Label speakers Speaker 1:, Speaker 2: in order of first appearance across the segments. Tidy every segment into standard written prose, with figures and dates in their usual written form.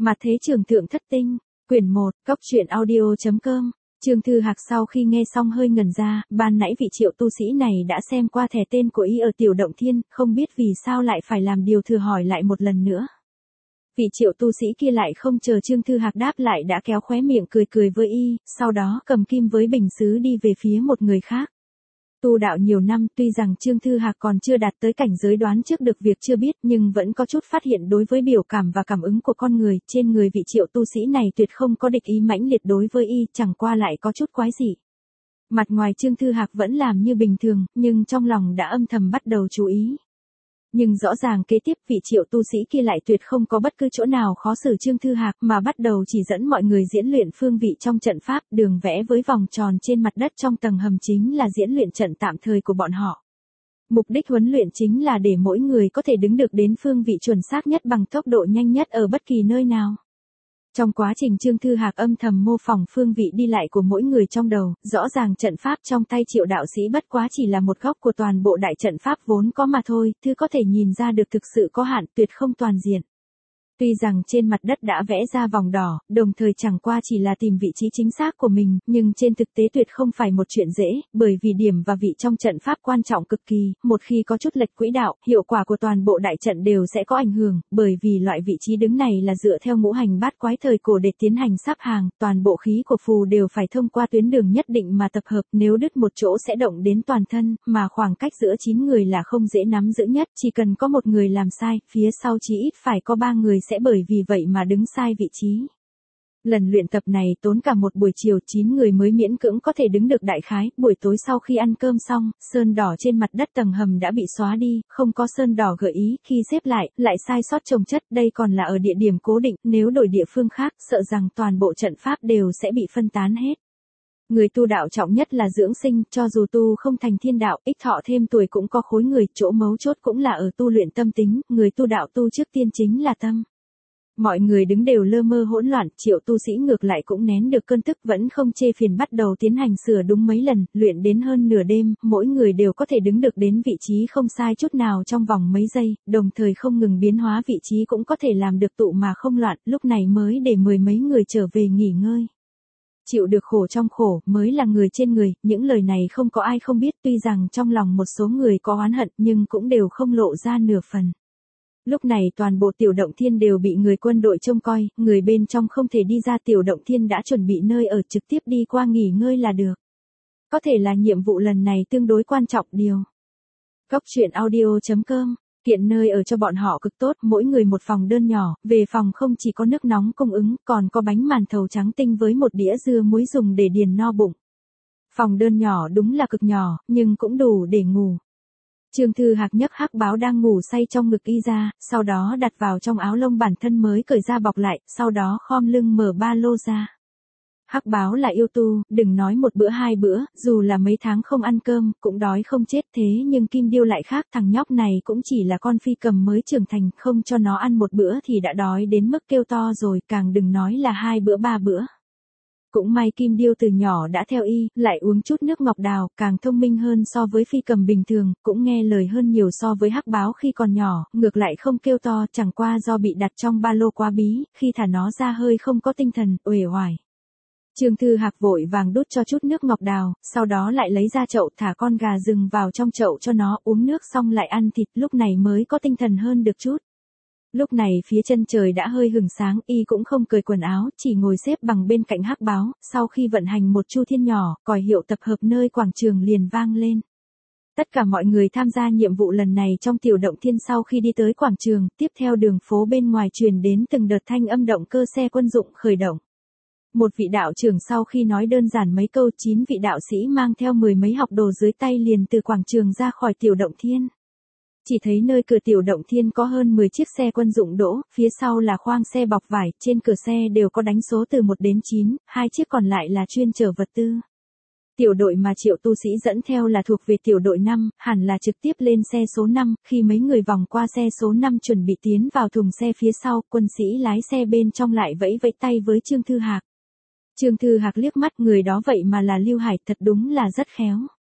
Speaker 1: Mặt thế trường thượng thất tinh, quyển 1, cóc truyện audio.com. Trương Thư Hạc sau khi nghe xong hơi ngẩn ra, ban nãy vị Triệu tu sĩ này đã xem qua thẻ tên của y ở Tiểu Động Thiên, không biết vì sao lại phải làm điều thừa hỏi lại một lần nữa. Vị Triệu tu sĩ kia lại không chờ Trương Thư Hạc đáp lại đã kéo khóe miệng cười cười với y, sau đó cầm kim với bình sứ đi về phía một người khác. Tu đạo nhiều năm, tuy rằng Trương Thư Hạc còn chưa đạt tới cảnh giới đoán trước được việc chưa biết, nhưng vẫn có chút phát hiện đối với biểu cảm và cảm ứng của con người. Trên người vị Triệu tu sĩ này tuyệt không có địch ý mãnh liệt đối với y, chẳng qua lại có chút quái dị. Mặt ngoài Trương Thư Hạc vẫn làm như bình thường, nhưng trong lòng đã âm thầm bắt đầu chú ý. Nhưng rõ ràng kế tiếp vị Triệu tu sĩ kia lại tuyệt không có bất cứ chỗ nào khó xử Trương Thư Hạc, mà bắt đầu chỉ dẫn mọi người diễn luyện phương vị trong trận pháp, đường vẽ với vòng tròn trên mặt đất trong tầng hầm chính là diễn luyện trận tạm thời của bọn họ. Mục đích huấn luyện chính là để mỗi người có thể đứng được đến phương vị chuẩn xác nhất bằng tốc độ nhanh nhất ở bất kỳ nơi nào. Trong quá trình Trương Thư Hạc âm thầm mô phỏng phương vị đi lại của mỗi người trong đầu, rõ ràng trận pháp trong tay Triệu đạo sĩ bất quá chỉ là một góc của toàn bộ đại trận pháp vốn có mà thôi, thứ có thể nhìn ra được thực sự có hạn, tuyệt không toàn diện. Tuy rằng trên mặt đất đã vẽ ra vòng đỏ, đồng thời chẳng qua chỉ là tìm vị trí chính xác của mình, nhưng trên thực tế tuyệt không phải một chuyện dễ, bởi vì điểm và vị trong trận pháp quan trọng cực kỳ, một khi có chút lệch quỹ đạo, hiệu quả của toàn bộ đại trận đều sẽ có ảnh hưởng, bởi vì loại vị trí đứng này là dựa theo ngũ hành bát quái thời cổ để tiến hành sắp hàng, toàn bộ khí của phù đều phải thông qua tuyến đường nhất định mà tập hợp, nếu đứt một chỗ sẽ động đến toàn thân, mà khoảng cách giữa 9 người là không dễ nắm giữ nhất, chỉ cần có một người làm sai, phía sau chí ít phải có 3 người sẽ bởi vì vậy mà đứng sai vị trí. Lần luyện tập này tốn cả một buổi chiều, 9 người mới miễn cưỡng có thể đứng được đại khái. Buổi tối sau khi ăn cơm xong, sơn đỏ trên mặt đất tầng hầm đã bị xóa đi, không có sơn đỏ gợi ý, khi xếp lại sai sót chồng chất, đây còn là ở địa điểm cố định, nếu đổi địa phương khác, sợ rằng toàn bộ trận pháp đều sẽ bị phân tán hết. Người tu đạo trọng nhất là dưỡng sinh, cho dù tu không thành thiên đạo, ích thọ thêm tuổi cũng có khối người, chỗ mấu chốt cũng là ở tu luyện tâm tính, người tu đạo tu trước tiên chính là tâm. Mọi người đứng đều lơ mơ hỗn loạn, Triệu tu sĩ ngược lại cũng nén được cơn tức vẫn không chê phiền bắt đầu tiến hành sửa đúng mấy lần, luyện đến hơn nửa đêm, mỗi người đều có thể đứng được đến vị trí không sai chút nào trong vòng mấy giây, đồng thời không ngừng biến hóa vị trí cũng có thể làm được tụ mà không loạn, lúc này mới để mười mấy người trở về nghỉ ngơi. Chịu được khổ trong khổ mới là người trên người, những lời này không có ai không biết, tuy rằng trong lòng một số người có oán hận nhưng cũng đều không lộ ra nửa phần. Lúc này toàn bộ Tiểu Động Thiên đều bị người quân đội trông coi, người bên trong không thể đi ra. Tiểu Động Thiên đã chuẩn bị nơi ở, trực tiếp đi qua nghỉ ngơi là được. Có thể là nhiệm vụ lần này tương đối quan trọng điều. Cóc truyện audio.com, kiện nơi ở cho bọn họ cực tốt, mỗi người một phòng đơn nhỏ, về phòng không chỉ có nước nóng cung ứng, còn có bánh màn thầu trắng tinh với một đĩa dưa muối dùng để điền no bụng. Phòng đơn nhỏ đúng là cực nhỏ, nhưng cũng đủ để ngủ. Trương Thư Hạc nhấc hắc báo đang ngủ say trong ngực y ra, sau đó đặt vào trong áo lông bản thân mới cởi ra bọc lại, sau đó khom lưng mở ba lô ra. Hắc báo là yêu tu, đừng nói một bữa hai bữa, dù là mấy tháng không ăn cơm, cũng đói không chết, thế nhưng Kim Điêu lại khác, thằng nhóc này cũng chỉ là con phi cầm mới trưởng thành, không cho nó ăn một bữa thì đã đói đến mức kêu to rồi, càng đừng nói là 2 bữa 3 bữa. Cũng may Kim Điêu từ nhỏ đã theo y, lại uống chút nước ngọc đào, càng thông minh hơn so với phi cầm bình thường, cũng nghe lời hơn nhiều so với hắc báo khi còn nhỏ, ngược lại không kêu to, chẳng qua do bị đặt trong ba lô quá bí, khi thả nó ra hơi không có tinh thần, uể oải. Trương Thư Hạc vội vàng đút cho chút nước ngọc đào, sau đó lại lấy ra chậu thả con gà rừng vào trong chậu cho nó uống nước xong lại ăn thịt, lúc này mới có tinh thần hơn được chút. Lúc này phía chân trời đã hơi hửng sáng, y cũng không cởi quần áo, chỉ ngồi xếp bằng bên cạnh hắc báo, sau khi vận hành một chu thiên nhỏ, còi hiệu tập hợp nơi quảng trường liền vang lên. Tất cả mọi người tham gia nhiệm vụ lần này trong Tiểu Động Thiên sau khi đi tới quảng trường, tiếp theo đường phố bên ngoài truyền đến từng đợt thanh âm động cơ xe quân dụng khởi động. Một vị đạo trưởng sau khi nói đơn giản mấy câu, 9 vị đạo sĩ mang theo 10 mấy học đồ dưới tay liền từ quảng trường ra khỏi Tiểu Động Thiên. Chỉ thấy nơi cửa Tiểu Động Thiên có hơn 10 chiếc xe quân dụng đỗ, phía sau là khoang xe bọc vải, trên cửa xe đều có đánh số từ 1 đến 9, 2 chiếc còn lại là chuyên chở vật tư. Tiểu đội mà Triệu tu sĩ dẫn theo là thuộc về tiểu đội 5, hẳn là trực tiếp lên xe số 5, khi mấy người vòng qua xe số 5 chuẩn bị tiến vào thùng xe phía sau, quân sĩ lái xe bên trong lại vẫy vẫy tay với Trương Thư Hạc. Trương Thư Hạc liếc mắt, người đó vậy mà là Lưu Hải, thật đúng là rất khéo.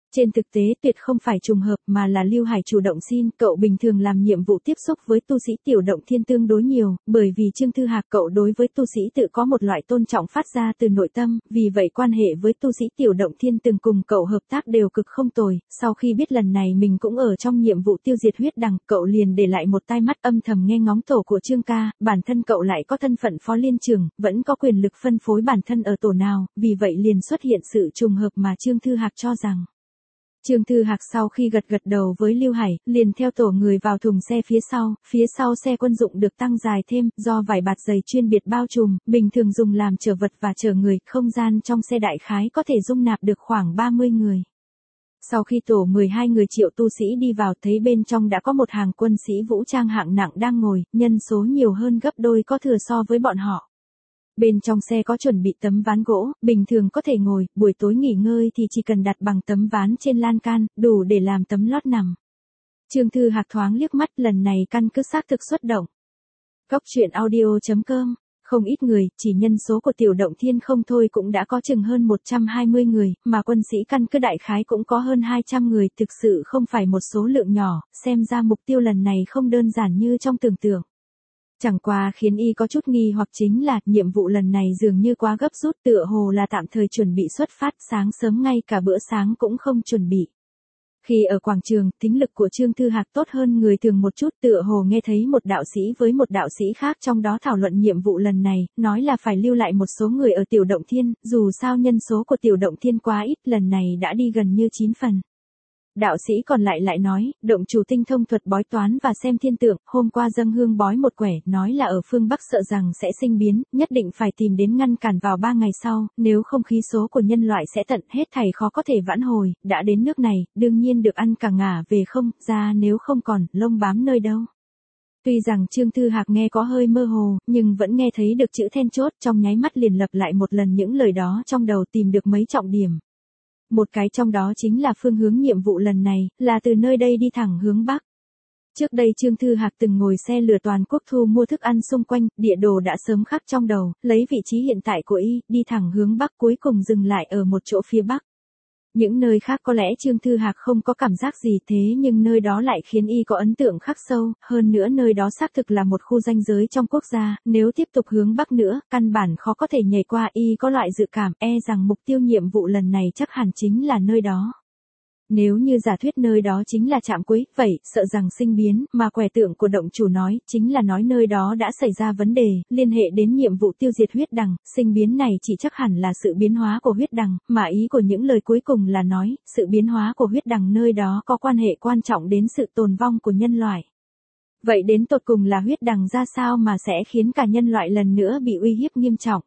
Speaker 1: Trên thực tế tuyệt không phải trùng hợp mà là Lưu Hải chủ động xin, cậu bình thường làm nhiệm vụ tiếp xúc với tu sĩ tiểu động thiên tương đối nhiều, bởi vì Trương Thư Hạc cậu đối với tu sĩ tự có một loại tôn trọng phát ra từ nội tâm, vì vậy quan hệ với tu sĩ tiểu động thiên từng cùng cậu hợp tác đều cực không tồi, sau khi biết lần này mình cũng ở trong nhiệm vụ tiêu diệt huyết đằng, cậu liền để lại một tai mắt âm thầm nghe ngóng tổ của Trương ca, bản thân cậu lại có thân phận phó liên trưởng, vẫn có quyền lực phân phối bản thân ở tổ nào, vì vậy liền xuất hiện sự trùng hợp mà Trương Thư Hạc cho rằng. Trương Thư Hạc sau khi gật đầu với Lưu Hải, liền theo tổ người vào thùng xe phía sau xe quân dụng được tăng dài thêm, do vải bạt dày chuyên biệt bao trùm, bình thường dùng làm chở vật và chở người, không gian trong xe đại khái có thể dung nạp được khoảng 30 người. Sau khi tổ 12 người Triệu tu sĩ đi vào thấy bên trong đã có một hàng quân sĩ vũ trang hạng nặng đang ngồi, nhân số nhiều hơn gấp đôi có thừa so với bọn họ. Bên trong xe có chuẩn bị tấm ván gỗ, bình thường có thể ngồi, buổi tối nghỉ ngơi thì chỉ cần đặt bằng tấm ván trên lan can, đủ để làm tấm lót nằm. Trương Thư Hạc thoáng liếc mắt, lần này căn cứ xác thực xuất động. Góc truyện audio.com, không ít người, chỉ nhân số của tiểu động thiên không thôi cũng đã có chừng hơn 120 người, mà quân sĩ căn cứ đại khái cũng có hơn 200 người, thực sự không phải một số lượng nhỏ, xem ra mục tiêu lần này không đơn giản như trong tưởng tượng. Chẳng qua khiến y có chút nghi hoặc chính là, nhiệm vụ lần này dường như quá gấp rút, tựa hồ là tạm thời chuẩn bị xuất phát, sáng sớm ngay cả bữa sáng cũng không chuẩn bị. Khi ở quảng trường, tính lực của Trương Thư Hạc tốt hơn người thường một chút, tựa hồ nghe thấy một đạo sĩ với một đạo sĩ khác trong đó thảo luận nhiệm vụ lần này, nói là phải lưu lại một số người ở tiểu động thiên, dù sao nhân số của tiểu động thiên quá ít, lần này đã đi gần như 9 phần. Đạo sĩ còn lại nói, động chủ tinh thông thuật bói toán và xem thiên tượng, hôm qua dâng hương bói một quẻ, nói là ở phương Bắc sợ rằng sẽ sinh biến, nhất định phải tìm đến ngăn cản vào 3 ngày sau, nếu không khí số của nhân loại sẽ tận hết thảy khó có thể vãn hồi, đã đến nước này, đương nhiên được ăn cả ngả về không, ra nếu không còn, lông bám nơi đâu. Tuy rằng Trương Thư Hạc nghe có hơi mơ hồ, nhưng vẫn nghe thấy được chữ then chốt, trong nháy mắt liền lặp lại một lần những lời đó trong đầu, tìm được mấy trọng điểm. Một cái trong đó chính là phương hướng nhiệm vụ lần này, là từ nơi đây đi thẳng hướng Bắc. Trước đây Trương Thư Hạc từng ngồi xe lửa toàn quốc thu mua thức ăn xung quanh, địa đồ đã sớm khắc trong đầu, lấy vị trí hiện tại của y, đi thẳng hướng Bắc cuối cùng dừng lại ở một chỗ phía Bắc. Những nơi khác có lẽ Trương Thư Hạc không có cảm giác gì thế nhưng nơi đó lại khiến y có ấn tượng khắc sâu, hơn nữa nơi đó xác thực là một khu ranh giới trong quốc gia, nếu tiếp tục hướng Bắc nữa, căn bản khó có thể nhảy qua, y có loại dự cảm rằng mục tiêu nhiệm vụ lần này chắc hẳn chính là nơi đó. Nếu như giả thuyết nơi đó chính là trạm cuối, vậy, sợ rằng sinh biến, mà quẻ tượng của động chủ nói, chính là nói nơi đó đã xảy ra vấn đề, liên hệ đến nhiệm vụ tiêu diệt huyết đằng, sinh biến này chỉ chắc hẳn là sự biến hóa của huyết đằng, mà ý của những lời cuối cùng là nói, sự biến hóa của huyết đằng nơi đó có quan hệ quan trọng đến sự tồn vong của nhân loại. Vậy đến tột cùng là huyết đằng ra sao mà sẽ khiến cả nhân loại lần nữa bị uy hiếp nghiêm trọng?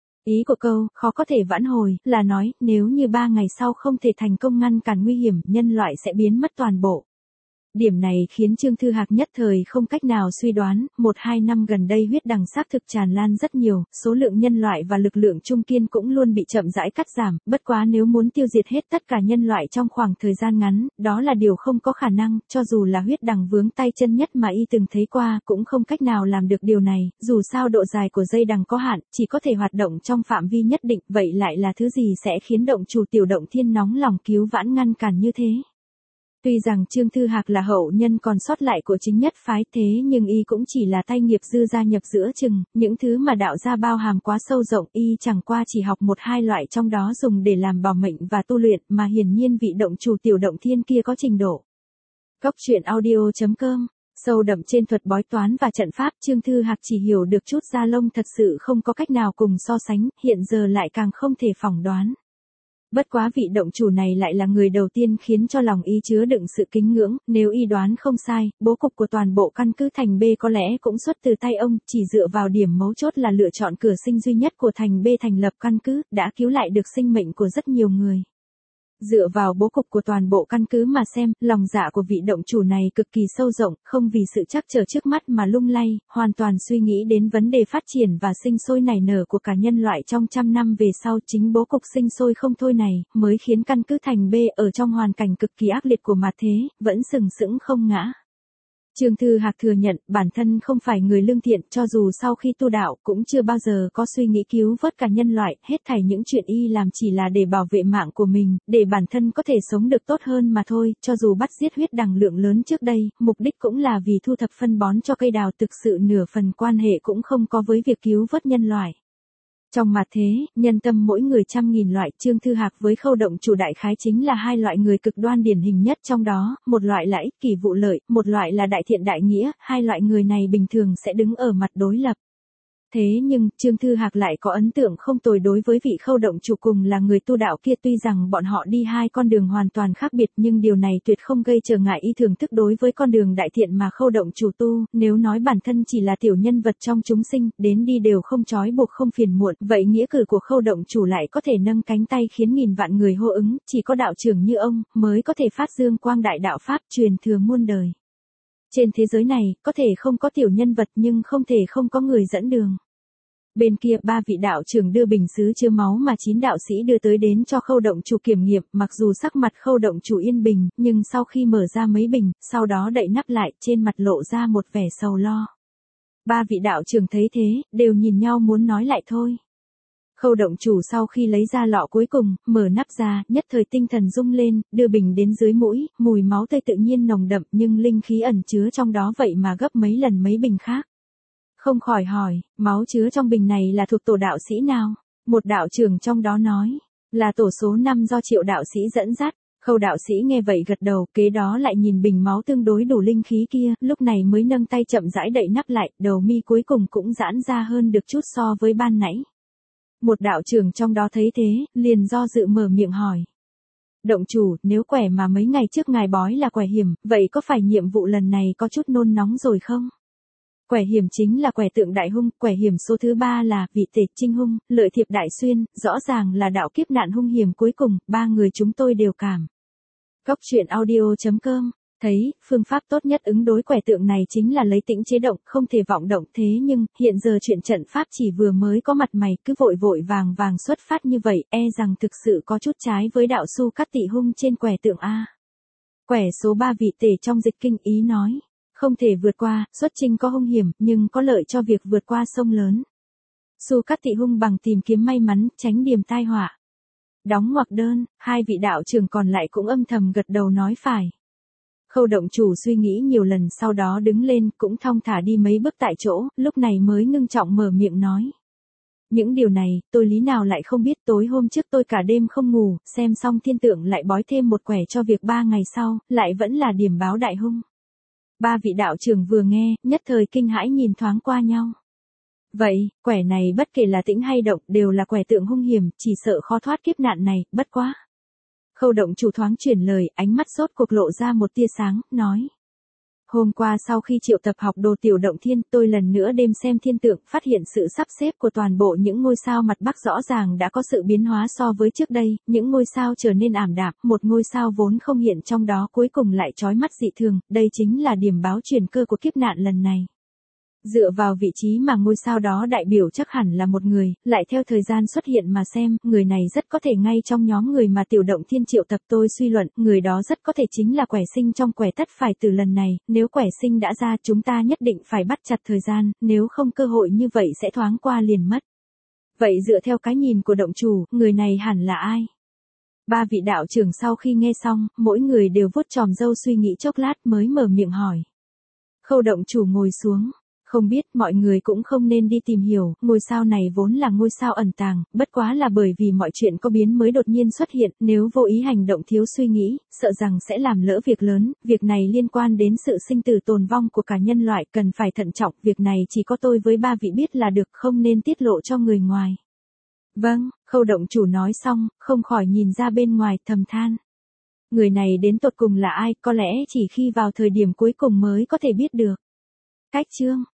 Speaker 1: Ý của câu, khó có thể vãn hồi, là nói, nếu như 3 ngày sau không thể thành công ngăn cản nguy hiểm, nhân loại sẽ biến mất toàn bộ. Điểm này khiến Trương Thư Hạc nhất thời không cách nào suy đoán, 1-2 năm gần đây huyết đằng xác thực tràn lan rất nhiều, số lượng nhân loại và lực lượng trung kiên cũng luôn bị chậm rãi cắt giảm, bất quá nếu muốn tiêu diệt hết tất cả nhân loại trong khoảng thời gian ngắn, đó là điều không có khả năng, cho dù là huyết đằng vướng tay chân nhất mà y từng thấy qua, cũng không cách nào làm được điều này, dù sao độ dài của dây đằng có hạn, chỉ có thể hoạt động trong phạm vi nhất định, vậy lại là thứ gì sẽ khiến động chủ tiểu động thiên nóng lòng cứu vãn ngăn cản như thế? Tuy rằng Trương Thư Hạc là hậu nhân còn sót lại của chính nhất phái thế nhưng y cũng chỉ là tay nghiệp dư gia nhập giữa chừng, những thứ mà đạo gia bao hàm quá sâu rộng y chẳng qua chỉ học 1-2 loại trong đó dùng để làm bảo mệnh và tu luyện mà hiển nhiên vị động chủ tiểu động thiên kia có trình độ. Góc truyện audio.com, sâu đậm trên thuật bói toán và trận pháp Trương Thư Hạc chỉ hiểu được chút da lông thật sự không có cách nào cùng so sánh, hiện giờ lại càng không thể phỏng đoán. Bất quá vị động chủ này lại là người đầu tiên khiến cho lòng y chứa đựng sự kính ngưỡng, nếu y đoán không sai, bố cục của toàn bộ căn cứ thành B có lẽ cũng xuất từ tay ông, chỉ dựa vào điểm mấu chốt là lựa chọn cửa sinh duy nhất của thành B thành lập căn cứ, đã cứu lại được sinh mệnh của rất nhiều người. Dựa vào bố cục của toàn bộ căn cứ mà xem, lòng dạ của vị động chủ này cực kỳ sâu rộng, không vì sự trắc trở trước mắt mà lung lay, hoàn toàn suy nghĩ đến vấn đề phát triển và sinh sôi nảy nở của cả nhân loại trong 100 năm về sau. Chính bố cục sinh sôi không thôi này, mới khiến căn cứ thành B ở trong hoàn cảnh cực kỳ ác liệt của mặt thế, vẫn sừng sững không ngã. Trương Thư Hạc thừa nhận bản thân không phải người lương thiện, cho dù sau khi tu đạo cũng chưa bao giờ có suy nghĩ cứu vớt cả nhân loại, hết thảy những chuyện y làm chỉ là để bảo vệ mạng của mình, để bản thân có thể sống được tốt hơn mà thôi, cho dù bắt giết huyết đằng lượng lớn trước đây, mục đích cũng là vì thu thập phân bón cho cây đào, thực sự nửa phần quan hệ cũng không có với việc cứu vớt nhân loại. Trong mặt thế, nhân tâm mỗi người trăm nghìn loại, Trương Thư Hạc với Khâu Động Chủ đại khái chính là hai loại người cực đoan điển hình nhất trong đó, một loại là ích kỷ vụ lợi, một loại là đại thiện đại nghĩa, hai loại người này bình thường sẽ đứng ở mặt đối lập. Thế nhưng, Trương Thư Hạc lại có ấn tượng không tồi đối với vị Khâu Động Chủ cùng là người tu đạo kia, tuy rằng bọn họ đi hai con đường hoàn toàn khác biệt nhưng điều này tuyệt không gây trở ngại y thưởng thức đối với con đường đại thiện mà Khâu Động Chủ tu, nếu nói bản thân chỉ là tiểu nhân vật trong chúng sinh, đến đi đều không trói buộc không phiền muộn, vậy nghĩa cử của Khâu Động Chủ lại có thể nâng cánh tay khiến nghìn vạn người hô ứng, chỉ có đạo trưởng như ông mới có thể phát dương quang đại đạo pháp truyền thừa muôn đời. Trên thế giới này, có thể không có tiểu nhân vật nhưng không thể không có người dẫn đường. Bên kia, ba vị đạo trưởng đưa bình sứ chứa máu mà 9 đạo sĩ đưa tới đến cho Khâu Động Chủ kiểm nghiệm, mặc dù sắc mặt Khâu Động Chủ yên bình, nhưng sau khi mở ra mấy bình, sau đó đậy nắp lại, trên mặt lộ ra một vẻ sầu lo. Ba vị đạo trưởng thấy thế, đều nhìn nhau muốn nói lại thôi. Khâu Động Chủ sau khi lấy ra lọ cuối cùng, mở nắp ra, nhất thời tinh thần rung lên, đưa bình đến dưới mũi, mùi máu tươi tự nhiên nồng đậm nhưng linh khí ẩn chứa trong đó vậy mà gấp mấy lần mấy bình khác. Không khỏi hỏi, máu chứa trong bình này là thuộc tổ đạo sĩ nào? Một đạo trưởng trong đó nói, là tổ số 5 do Triệu đạo sĩ dẫn dắt. Khâu đạo sĩ nghe vậy gật đầu, kế đó lại nhìn bình máu tương đối đủ linh khí kia, lúc này mới nâng tay chậm rãi đậy nắp lại, đầu mi cuối cùng cũng giãn ra hơn được chút so với ban nãy. Một đạo trưởng trong đó thấy thế, liền do dự mở miệng hỏi. Động chủ, nếu quẻ mà mấy ngày trước ngài bói là quẻ hiểm, vậy có phải nhiệm vụ lần này có chút nôn nóng rồi không? Quẻ hiểm chính là quẻ tượng đại hung, quẻ hiểm số thứ 3 là vị tề trinh hung, lợi thiệp đại xuyên, rõ ràng là đạo kiếp nạn hung hiểm cuối cùng, ba người chúng tôi đều cảm. Góc truyện audio.com thấy, phương pháp tốt nhất ứng đối quẻ tượng này chính là lấy tĩnh chế động, không thể vọng động, thế nhưng, hiện giờ chuyện trận pháp chỉ vừa mới có mặt mày, cứ vội vội vàng vàng xuất phát như vậy, e rằng thực sự có chút trái với đạo su cắt tị hung trên quẻ tượng A. Quẻ số 3 vị tề trong dịch kinh ý nói, không thể vượt qua, xuất chinh có hung hiểm, nhưng có lợi cho việc vượt qua sông lớn. Su cắt tị hung bằng tìm kiếm may mắn, tránh điềm tai họa. Đóng ngoặc đơn, hai vị đạo trưởng còn lại cũng âm thầm gật đầu nói phải. Khâu Động Chủ suy nghĩ nhiều lần sau đó đứng lên, cũng thong thả đi mấy bước tại chỗ, lúc này mới ngưng trọng mở miệng nói. Những điều này, tôi lý nào lại không biết, tối hôm trước tôi cả đêm không ngủ, xem xong thiên tượng lại bói thêm một quẻ cho việc 3 ngày sau, lại vẫn là điểm báo đại hung. Ba vị đạo trưởng vừa nghe, nhất thời kinh hãi nhìn thoáng qua nhau. Vậy, quẻ này bất kể là tĩnh hay động đều là quẻ tượng hung hiểm, chỉ sợ khó thoát kiếp nạn này, bất quá. Khâu Động Chủ thoáng chuyển lời, ánh mắt rốt cuộc lộ ra một tia sáng, nói. Hôm qua sau khi triệu tập học đồ tiểu động thiên, tôi lần nữa đêm xem thiên tượng, phát hiện sự sắp xếp của toàn bộ những ngôi sao mặt bắc rõ ràng đã có sự biến hóa so với trước đây, những ngôi sao trở nên ảm đạm, một ngôi sao vốn không hiện trong đó cuối cùng lại chói mắt dị thường, đây chính là điểm báo chuyển cơ của kiếp nạn lần này. Dựa vào vị trí mà ngôi sao đó đại biểu chắc hẳn là một người, lại theo thời gian xuất hiện mà xem, người này rất có thể ngay trong nhóm người mà tiểu động thiên triệu tập, tôi suy luận, người đó rất có thể chính là quẻ sinh trong quẻ tất phải từ lần này, nếu quẻ sinh đã ra chúng ta nhất định phải bắt chặt thời gian, nếu không cơ hội như vậy sẽ thoáng qua liền mất. Vậy dựa theo cái nhìn của động chủ, người này hẳn là ai? Ba vị đạo trưởng sau khi nghe xong, mỗi người đều vuốt chòm râu suy nghĩ chốc lát mới mở miệng hỏi. Khâu Động Chủ ngồi xuống. Không biết, mọi người cũng không nên đi tìm hiểu, ngôi sao này vốn là ngôi sao ẩn tàng, bất quá là bởi vì mọi chuyện có biến mới đột nhiên xuất hiện, nếu vô ý hành động thiếu suy nghĩ, sợ rằng sẽ làm lỡ việc lớn, việc này liên quan đến sự sinh tử tồn vong của cả nhân loại, cần phải thận trọng, việc này chỉ có tôi với ba vị biết là được, không nên tiết lộ cho người ngoài. Vâng, Khâu Động Chủ nói xong, không khỏi nhìn ra bên ngoài, thầm than. Người này đến tột cùng là ai, có lẽ chỉ khi vào thời điểm cuối cùng mới có thể biết được. Cách chương